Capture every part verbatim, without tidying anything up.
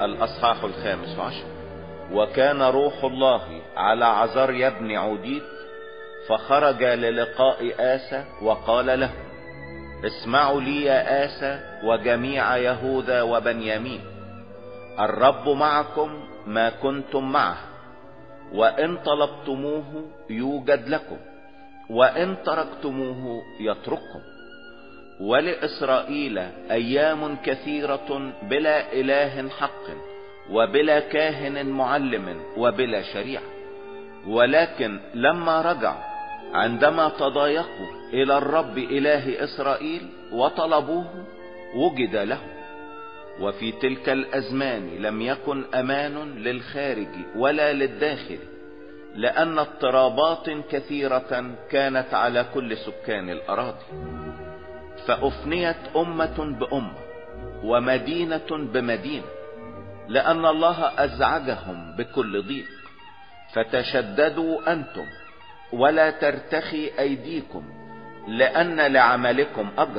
الأصحاح الخامس عشر. وكان روح الله على عزريا بن عوديت، فخرج للقاء آسى وقال له: اسمعوا لي يا آسى وجميع يهوذا وبنيامين، الرب معكم ما كنتم معه، وإن طلبتموه يوجد لكم، وإن تركتموه يترككم. ولإسرائيل أيام كثيرة بلا إله حق، وبلا كاهن معلم، وبلا شريعة. ولكن لما رجعوا عندما تضايقوا إلى الرب إله إسرائيل وطلبوه وجد له. وفي تلك الأزمان لم يكن أمان للخارج ولا للداخل، لأن اضطرابات كثيرة كانت على كل سكان الأراضي. فأفنيت أمة بأمة ومدينة بمدينة، لأن الله أزعجهم بكل ضيق. فتشددوا أنتم ولا ترتخي أيديكم، لأن لعملكم أجر.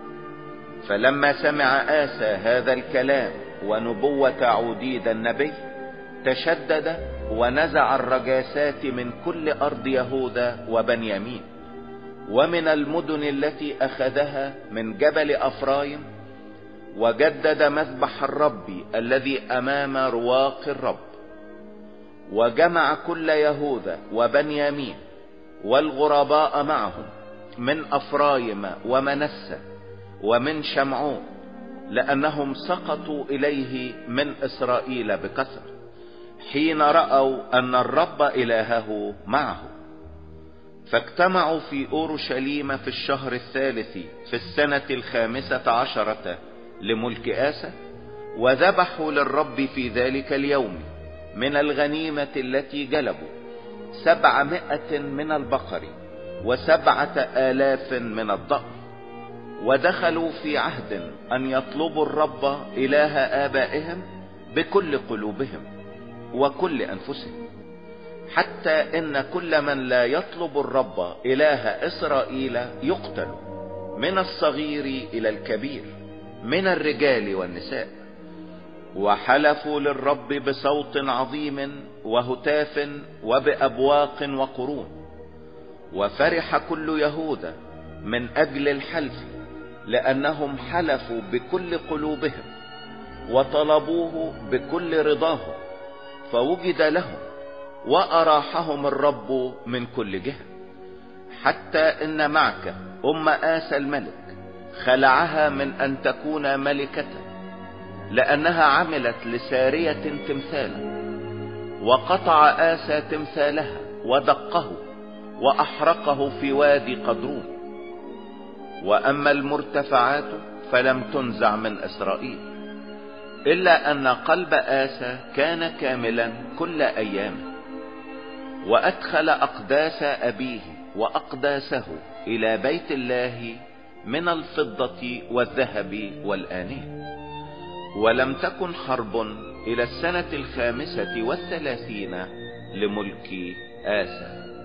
فلما سمع آسى هذا الكلام ونبوة عوديد النبي، تشدد ونزع الرجاسات من كل أرض يهوذا وبنيامين، ومن المدن التي أخذها من جبل أفرايم، وجدد مذبح الرب الذي أمام رواق الرب. وجمع كل يهوذا وبنيامين والغرباء معهم من أفرايم ومنسى ومن شمعون، لأنهم سقطوا إليه من إسرائيل بكثرة، حين رأوا أن الرب إلهه معه. فاجتمعوا في أورشليم في الشهر الثالث في السنة الخامسة عشرة لملك آسى، وذبحوا للرب في ذلك اليوم من الغنيمة التي جلبوا سبعمائة من البقر وسبعة آلاف من الضأن. ودخلوا في عهد أن يطلبوا الرب إله آبائهم بكل قلوبهم وكل أنفسهم، حتى إن كل من لا يطلب الرب إله إسرائيل يقتل، من الصغير إلى الكبير، من الرجال والنساء. وحلفوا للرب بصوت عظيم وهتاف وبأبواق وقرون. وفرح كل يهوذا من أجل الحلف، لأنهم حلفوا بكل قلوبهم وطلبوه بكل رضاهم، فوجد لهم وأراحهم الرب من كل جهة. حتى إن معك أم آسى الملك خلعها من أن تكون ملكة، لأنها عملت لسارية تمثالا، وقطع آسى تمثالها ودقه وأحرقه في وادي قدرون. وأما المرتفعات فلم تنزع من إسرائيل، إلا أن قلب آسى كان كاملا كل أيامه. وأدخل أقداس أبيه وأقداسه إلى بيت الله من الفضة والذهب والآنية. ولم تكن حرب إلى السنة الخامسة والثلاثين لملك آسى.